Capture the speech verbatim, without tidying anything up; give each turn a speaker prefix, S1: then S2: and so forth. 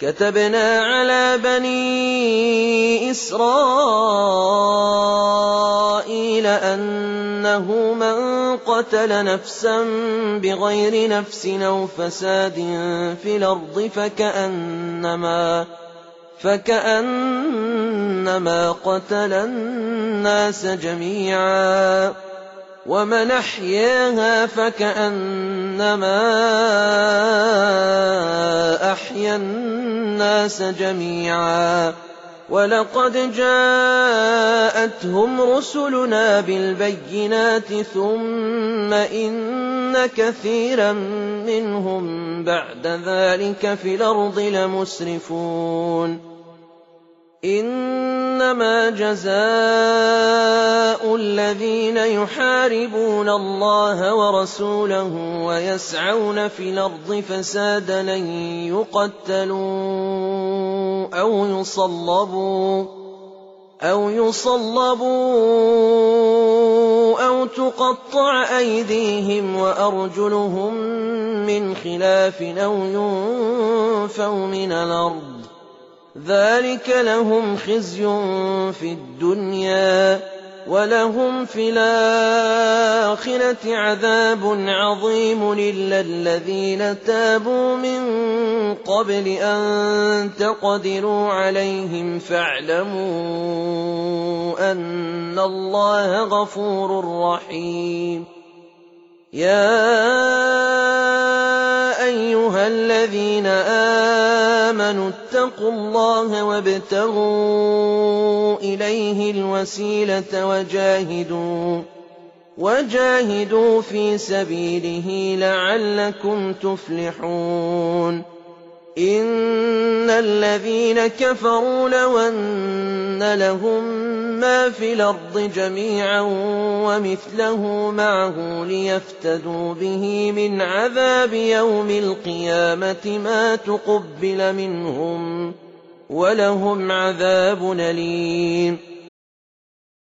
S1: كتبنا على بني إسرائيل أنه من قتل نفسا بغير نفس أو فساد في الأرض فكأنما, فكأنما قتل الناس جميعا ومن أحياها فكأنما أحيا الناس جميعا ولقد جاءتهم رسلنا بالبينات ثم إن كثيرا منهم بعد ذلك في الأرض لمسرفون إنما جزاء الذين يحاربون الله ورسوله ويسعون في الأرض فسادا أن يقتلوا أو يصلبوا أو يصلبوا أو تقطع أيديهم وأرجلهم من خلاف أو ينفوا من الأرض ذلك لهم خزي في الدنيا ولهم في الآخرة عذاب عظيم إلا الذين تابوا من قبل أن تقدروا عليهم فاعلموا أن الله غفور رحيم. يا أيها الذين آمنوا اتقوا الله وابتغوا إليه الوسيلة وجاهدوا, وجاهدوا في سبيله لعلكم تفلحون. إن الذين كفروا لو أن لهم ما في الأرض جميعا ومثله معه ليفتدوا به من عذاب يوم القيامة ما تقبل منهم ولهم عذاب أليم.